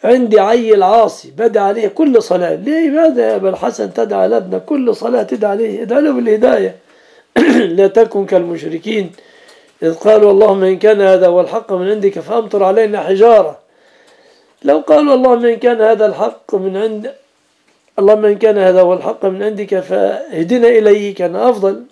عندي عيل عاصي بدعي عليه كل صلاة، ليه ماذا يا أبا الحسن تدعي على ابنك كل صلاة تدعي عليه؟ ادعي له بالهداية. لا تكن كالمشركين إذ قالوا اللهم إن كان هذا هو الحق من عندك فأمطر علينا حجارة. لو قالوا اللهم إن كان هذا الحق من عند اللهم إن كان هذا هو الحق من عندك فاهدنا إليه كان أفضل.